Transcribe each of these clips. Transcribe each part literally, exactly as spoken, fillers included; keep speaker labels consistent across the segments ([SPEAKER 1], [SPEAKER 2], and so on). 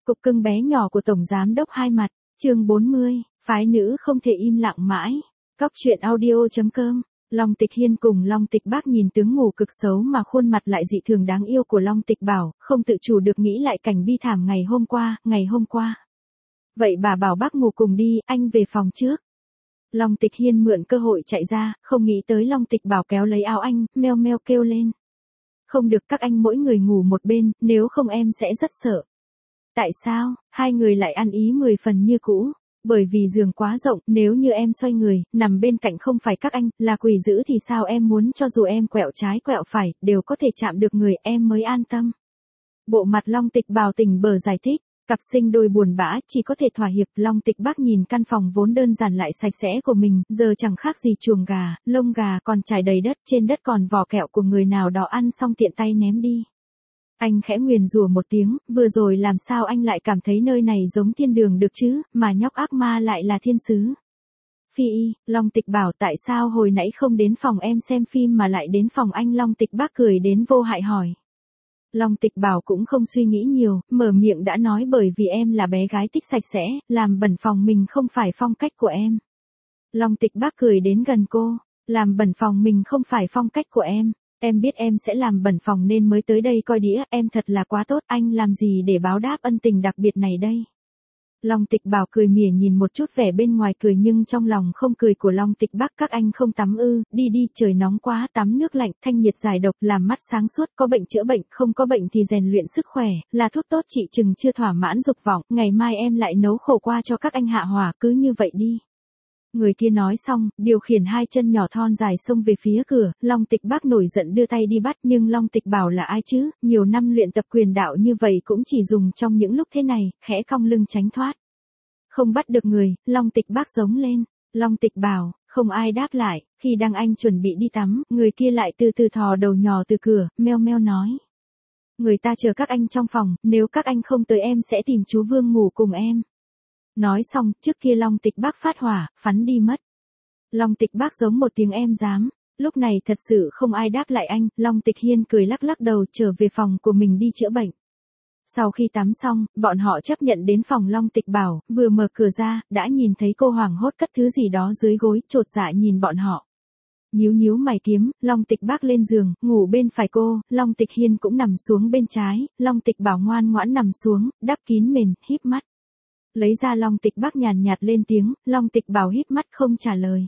[SPEAKER 1] Cục cưng bé nhỏ của Tổng Giám đốc Hai Mặt, chương bốn mươi, phái nữ không thể im lặng mãi. Cóc truyện audio chấm com. Long Tịch Hiên cùng Long Tịch Bác nhìn tướng ngủ cực xấu mà khuôn mặt lại dị thường đáng yêu của Long Tịch Bảo, không tự chủ được nghĩ lại cảnh bi thảm ngày hôm qua, ngày hôm qua. Vậy bà bảo bác ngủ cùng đi, anh về phòng trước. Long Tịch Hiên mượn cơ hội chạy ra, không nghĩ tới Long Tịch Bảo kéo lấy áo anh, meo meo kêu lên. Không được, các anh mỗi người ngủ một bên, nếu không em sẽ rất sợ. Tại sao? Hai người lại ăn ý mười phần như cũ. Bởi vì giường quá rộng, nếu như em xoay người, nằm bên cạnh không phải các anh, là quỷ dữ thì sao em muốn cho dù em quẹo trái quẹo phải, đều có thể chạm được người em mới an tâm. Bộ mặt Long Tịch Bảo tỉnh bờ giải thích, cặp sinh đôi buồn bã, chỉ có thể thỏa hiệp. Long Tịch Bác nhìn căn phòng vốn đơn giản lại sạch sẽ của mình, giờ chẳng khác gì chuồng gà, lông gà còn trải đầy đất, trên đất còn vỏ kẹo của người nào đó ăn xong tiện tay ném đi. Anh khẽ nguyền rủa một tiếng, vừa rồi làm sao anh lại cảm thấy nơi này giống thiên đường được chứ, mà nhóc ác ma lại là thiên sứ. Phi y, Long Tịch Bảo tại sao hồi nãy không đến phòng em xem phim mà lại đến phòng anh? Long Tịch Bác cười đến vô hại hỏi. Long Tịch Bảo cũng không suy nghĩ nhiều, mở miệng đã nói bởi vì em là bé gái thích sạch sẽ, làm bẩn phòng mình không phải phong cách của em. Long Tịch Bác cười đến gần cô, làm bẩn phòng mình không phải phong cách của em. Em biết em sẽ làm bẩn phòng nên mới tới đây coi đĩa, em thật là quá tốt, anh làm gì để báo đáp ân tình đặc biệt này đây? Long Tịch Bảo cười mỉa nhìn một chút vẻ bên ngoài cười nhưng trong lòng không cười của Long Tịch Bác. Các anh không tắm ư? Đi đi, trời nóng quá, tắm nước lạnh, thanh nhiệt giải độc, làm mắt sáng suốt, có bệnh chữa bệnh, không có bệnh thì rèn luyện sức khỏe, là thuốc tốt trị chừng chưa thỏa mãn dục vọng, ngày mai em lại nấu khổ qua cho các anh hạ hỏa, cứ như vậy đi. Người kia nói xong, điều khiển hai chân nhỏ thon dài xông về phía cửa. Long Tịch Bác nổi giận đưa tay đi bắt, nhưng Long Tịch Bảo là ai chứ, nhiều năm luyện tập quyền đạo như vậy cũng chỉ dùng trong những lúc thế này, khẽ cong lưng tránh thoát. Không bắt được người, Long Tịch Bác giống lên. Long Tịch Bảo, không ai đáp lại. Khi đang anh chuẩn bị đi tắm, người kia lại từ từ thò đầu nhỏ từ cửa, meo meo nói. Người ta chờ các anh trong phòng, nếu các anh không tới em sẽ tìm chú Vương ngủ cùng em. Nói xong, trước kia Long Tịch Bác phát hỏa, phắn đi mất. Long Tịch Bác giống một tiếng em dám. Lúc này thật sự không ai đáp lại anh, Long Tịch Hiên cười lắc lắc đầu trở về phòng của mình đi chữa bệnh. Sau khi tắm xong, bọn họ chấp nhận đến phòng Long Tịch Bảo, vừa mở cửa ra, đã nhìn thấy cô hoảng hốt cất thứ gì đó dưới gối, chột dạ nhìn bọn họ. Nhíu nhíu mày kiếm, Long Tịch Bác lên giường, ngủ bên phải cô, Long Tịch Hiên cũng nằm xuống bên trái, Long Tịch Bảo ngoan ngoãn nằm xuống, đắp kín mền, híp mắt. Lấy ra Long Tịch Bác nhàn nhạt lên tiếng, Long Tịch Bảo híp mắt không trả lời.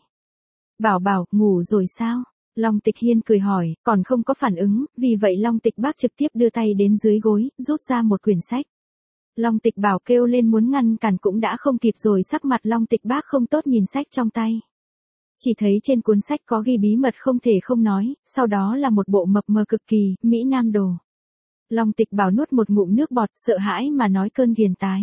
[SPEAKER 1] Bảo Bảo, ngủ rồi sao? Long Tịch Hiên cười hỏi, còn không có phản ứng, vì vậy Long Tịch Bác trực tiếp đưa tay đến dưới gối, rút ra một quyển sách. Long Tịch Bảo kêu lên muốn ngăn cản cũng đã không kịp rồi, sắc mặt Long Tịch Bác không tốt nhìn sách trong tay. Chỉ thấy trên cuốn sách có ghi bí mật không thể không nói, sau đó là một bộ mập mờ cực kỳ, Mỹ Nam đồ. Long Tịch Bảo nuốt một ngụm nước bọt, sợ hãi mà nói cơn ghiền tái.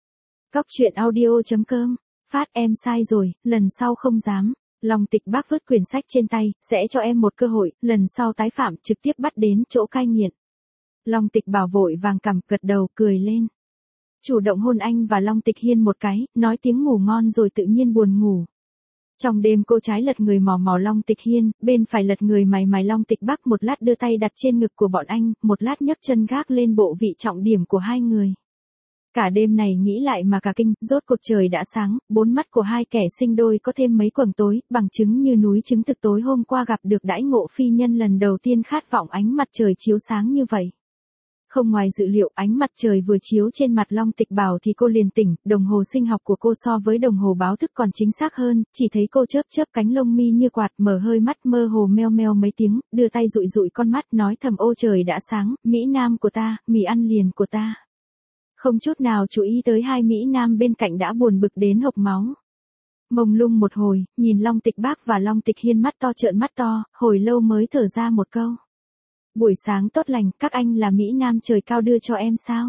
[SPEAKER 1] Cóc truyện audio chấm com, phát em sai rồi, lần sau không dám. Long Tịch Bác vứt quyển sách trên tay, sẽ cho em một cơ hội, lần sau tái phạm trực tiếp bắt đến chỗ cai nghiện. Long Tịch Bảo vội vàng cằm gật đầu cười lên. Chủ động hôn anh và Long Tịch Hiên một cái, nói tiếng ngủ ngon rồi tự nhiên buồn ngủ. Trong đêm cô trái lật người mò mò Long Tịch Hiên, bên phải lật người mày mày Long Tịch Bác, một lát đưa tay đặt trên ngực của bọn anh, một lát nhấc chân gác lên bộ vị trọng điểm của hai người. Cả đêm này nghĩ lại mà cả kinh, rốt cuộc trời đã sáng, bốn mắt của hai kẻ sinh đôi có thêm mấy quầng tối, bằng chứng như núi chứng thực tối hôm qua gặp được đãi ngộ phi nhân lần đầu tiên khát vọng ánh mặt trời chiếu sáng như vậy. Không ngoài dự liệu, ánh mặt trời vừa chiếu trên mặt Long Tịch Bảo thì cô liền tỉnh, đồng hồ sinh học của cô so với đồng hồ báo thức còn chính xác hơn, chỉ thấy cô chớp chớp cánh lông mi như quạt, mở hơi mắt mơ hồ meo meo mấy tiếng, đưa tay dụi dụi con mắt nói thầm ô trời đã sáng, Mỹ Nam của ta, mì ăn liền của ta. Không chút nào chú ý tới hai Mỹ Nam bên cạnh đã buồn bực đến hộc máu. Mông lung một hồi, nhìn Long Tịch Bác và Long Tịch Hiên mắt to trợn mắt to, hồi lâu mới thở ra một câu. Buổi sáng tốt lành, các anh là Mỹ Nam trời cao đưa cho em sao?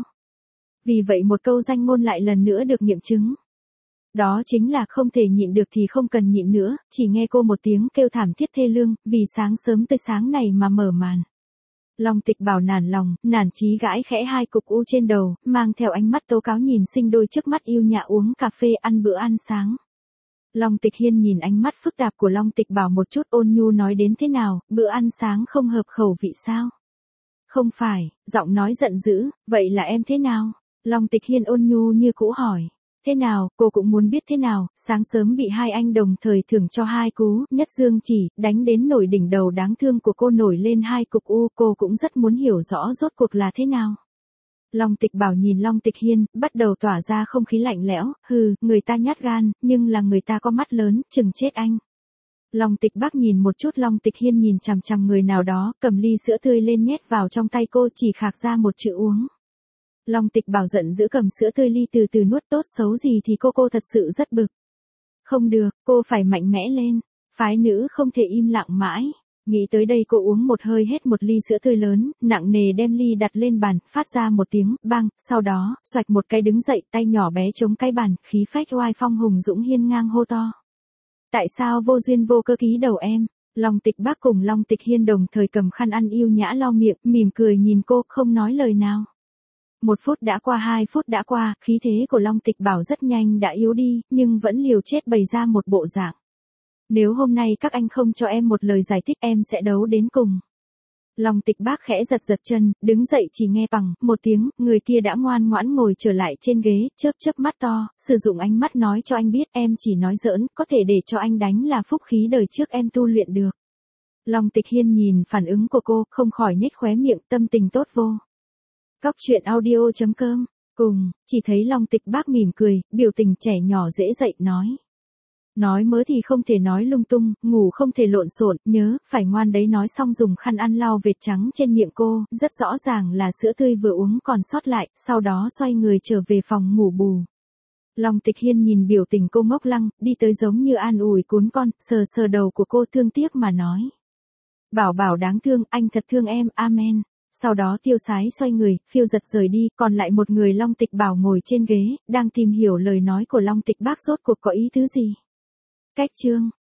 [SPEAKER 1] Vì vậy một câu danh ngôn lại lần nữa được nghiệm chứng. Đó chính là không thể nhịn được thì không cần nhịn nữa, chỉ nghe cô một tiếng kêu thảm thiết thê lương, vì sáng sớm tới sáng này mà mở màn. Long Tịch Bảo nản lòng, nản chí gãi khẽ hai cục u trên đầu, mang theo ánh mắt tố cáo nhìn sinh đôi trước mắt yêu nhã uống cà phê ăn bữa ăn sáng. Long Tịch Hiên nhìn ánh mắt phức tạp của Long Tịch Bảo một chút ôn nhu nói đến thế nào, bữa ăn sáng không hợp khẩu vị sao? Không phải, giọng nói giận dữ, vậy là em thế nào? Long Tịch Hiên ôn nhu như cũ hỏi. Thế nào, cô cũng muốn biết thế nào, sáng sớm bị hai anh đồng thời thưởng cho hai cú, nhất dương chỉ, đánh đến nổi đỉnh đầu đáng thương của cô nổi lên hai cục u, cô cũng rất muốn hiểu rõ rốt cuộc là thế nào. Long Tịch Bảo nhìn Long Tịch Hiên, bắt đầu tỏa ra không khí lạnh lẽo, hừ, người ta nhát gan, nhưng là người ta có mắt lớn, chừng chết anh. Long Tịch Bác nhìn một chút Long Tịch Hiên nhìn chằm chằm người nào đó, cầm ly sữa tươi lên nhét vào trong tay cô chỉ khạc ra một chữ uống. Long Tịch Bảo giận giữ cầm sữa tươi ly từ từ nuốt tốt xấu gì thì cô cô thật sự rất bực. Không được, cô phải mạnh mẽ lên, phái nữ không thể im lặng mãi. Nghĩ tới đây cô uống một hơi hết một ly sữa tươi lớn, nặng nề đem ly đặt lên bàn, phát ra một tiếng, bang, sau đó, xoạch một cái đứng dậy tay nhỏ bé chống cái bàn, khí phách oai phong hùng dũng hiên ngang hô to. Tại sao vô duyên vô cơ ký đầu em? Long Tịch Bác cùng Long Tịch Hiên đồng thời cầm khăn ăn yêu nhã lau miệng, mỉm cười nhìn cô, không nói lời nào. Một phút đã qua, hai phút đã qua, khí thế của Long Tịch Bảo rất nhanh đã yếu đi, nhưng vẫn liều chết bày ra một bộ dạng. Nếu hôm nay các anh không cho em một lời giải thích em sẽ đấu đến cùng. Long Tịch Bác khẽ giật giật chân, đứng dậy chỉ nghe bằng một tiếng, người kia đã ngoan ngoãn ngồi trở lại trên ghế, chớp chớp mắt to, sử dụng ánh mắt nói cho anh biết em chỉ nói giỡn, có thể để cho anh đánh là phúc khí đời trước em tu luyện được. Long Tịch Hiên nhìn phản ứng của cô, không khỏi nhếch khóe miệng, tâm tình tốt vô. Cóc truyện audio chấm com, cùng, chỉ thấy Long Tịch Bác mỉm cười, biểu tình trẻ nhỏ dễ dậy nói. Nói mớ thì không thể nói lung tung, ngủ không thể lộn xộn, nhớ, phải ngoan đấy nói xong dùng khăn ăn lau vệt trắng trên miệng cô, rất rõ ràng là sữa tươi vừa uống còn sót lại, sau đó xoay người trở về phòng ngủ bù. Long Tịch Hiên nhìn biểu tình cô ngốc lăng, đi tới giống như an ủi cún con, sờ sờ đầu của cô thương tiếc mà nói. Bảo Bảo đáng thương, anh thật thương em, amen. Sau đó tiêu sái xoay người, phiêu giật rời đi, còn lại một người Long Tịch Bảo ngồi trên ghế, đang tìm hiểu lời nói của Long Tịch Bác rốt cuộc có ý tứ gì. Cách chương